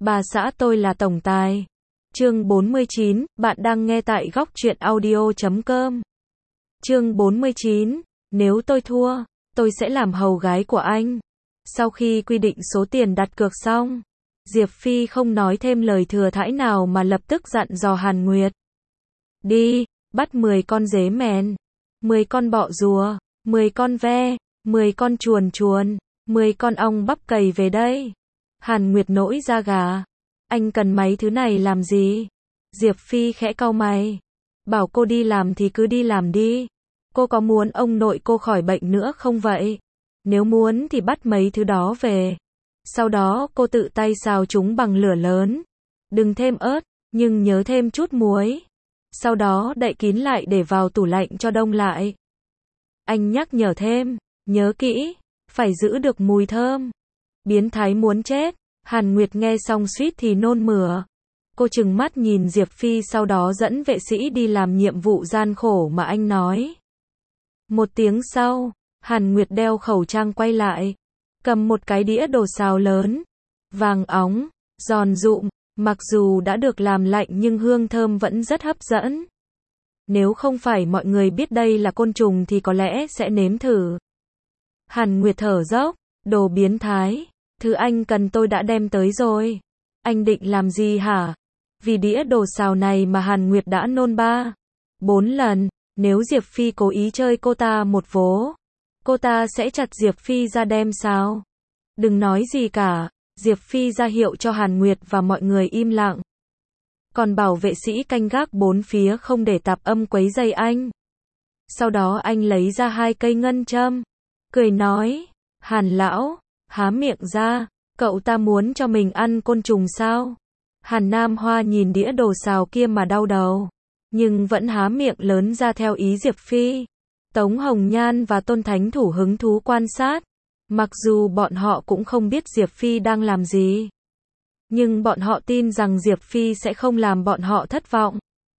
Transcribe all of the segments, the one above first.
Bà xã tôi là tổng tài. Chương 49, bạn đang nghe tại góc truyện audio.com. Chương 49, nếu tôi thua, tôi sẽ làm hầu gái của anh. Sau khi quy định số tiền đặt cược xong, Diệp Phi không nói thêm lời thừa thãi nào mà lập tức dặn dò Hàn Nguyệt. Đi, bắt 10 con dế mèn, 10 con bọ rùa, 10 con ve, 10 con chuồn chuồn, 10 con ong bắp cầy về đây. Hàn Nguyệt nổi da gà. Anh cần mấy thứ này làm gì? Diệp Phi khẽ cau mày. Bảo cô đi làm thì cứ đi làm đi. Cô có muốn ông nội cô khỏi bệnh nữa không vậy? Nếu muốn thì bắt mấy thứ đó về. Sau đó cô tự tay xào chúng bằng lửa lớn. Đừng thêm ớt, nhưng nhớ thêm chút muối. Sau đó đậy kín lại để vào tủ lạnh cho đông lại. Anh nhắc nhở thêm, nhớ kỹ, phải giữ được mùi thơm. Biến thái muốn chết. Hàn Nguyệt nghe xong suýt thì nôn mửa. Cô trừng mắt nhìn Diệp Phi, sau đó dẫn vệ sĩ đi làm nhiệm vụ gian khổ mà anh nói. Một tiếng sau, Hàn Nguyệt đeo khẩu trang quay lại, cầm một cái đĩa đồ xào lớn, vàng óng, giòn rụm, mặc dù đã được làm lạnh nhưng hương thơm vẫn rất hấp dẫn. Nếu không phải mọi người biết đây là côn trùng thì có lẽ sẽ nếm thử. Hàn Nguyệt thở dốc, đồ biến thái. Thứ anh cần tôi đã đem tới rồi. Anh định làm gì hả? Vì đĩa đồ xào này mà Hàn Nguyệt đã nôn 4 lần. Nếu Diệp Phi cố ý chơi cô ta một vố, cô ta sẽ chặt Diệp Phi ra đem xào. Đừng nói gì cả. Diệp Phi ra hiệu cho Hàn Nguyệt và mọi người im lặng. Còn bảo vệ sĩ canh gác bốn phía không để tạp âm quấy rầy anh. Sau đó anh lấy ra 2 cây ngân châm, cười nói, Hàn lão, há miệng ra, cậu ta muốn cho mình ăn côn trùng sao? Hàn Nam Hoa nhìn đĩa đồ xào kia mà đau đầu, nhưng vẫn há miệng lớn ra theo ý Diệp Phi. Tống Hồng Nhan và Tôn Thánh Thủ hứng thú quan sát, mặc dù bọn họ cũng không biết Diệp Phi đang làm gì, nhưng bọn họ tin rằng Diệp Phi sẽ không làm bọn họ thất vọng.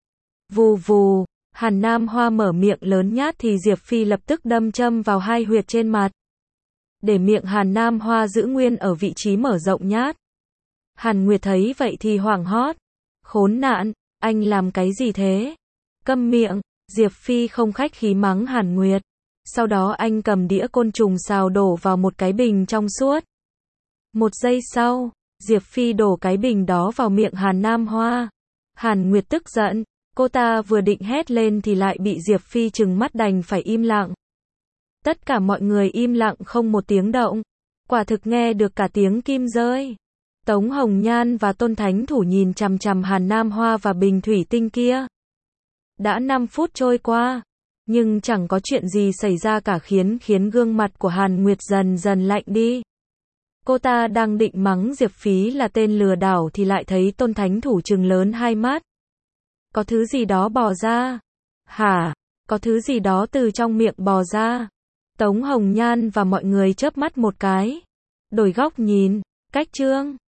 Vù vù, Hàn Nam Hoa mở miệng lớn nhát thì Diệp Phi lập tức đâm châm vào 2 huyệt trên mặt. Để miệng Hàn Nam Hoa giữ nguyên ở vị trí mở rộng nhát. Hàn Nguyệt thấy vậy thì hoảng hốt. Khốn nạn, anh làm cái gì thế? Câm miệng, Diệp Phi không khách khí mắng Hàn Nguyệt. Sau đó anh cầm đĩa côn trùng xào đổ vào một cái bình trong suốt. 1 giây sau, Diệp Phi đổ cái bình đó vào miệng Hàn Nam Hoa. Hàn Nguyệt tức giận, cô ta vừa định hét lên thì lại bị Diệp Phi trừng mắt đành phải im lặng. Tất cả mọi người im lặng không một tiếng động. Quả thực nghe được cả tiếng kim rơi. Tống Hồng Nhan và Tôn Thánh Thủ nhìn chằm chằm Hàn Nam Hoa và bình thủy tinh kia. Đã 5 phút trôi qua, nhưng chẳng có chuyện gì xảy ra cả, khiến gương mặt của Hàn Nguyệt dần dần lạnh đi. Cô ta đang định mắng Diệp Phi là tên lừa đảo thì lại thấy Tôn Thánh Thủ trừng lớn 2 mắt. Có thứ gì đó bò ra. Hả? Có thứ gì đó từ trong miệng bò ra. Tống Hồng Nhan và mọi người chớp mắt một cái. Đổi góc nhìn, cách chương.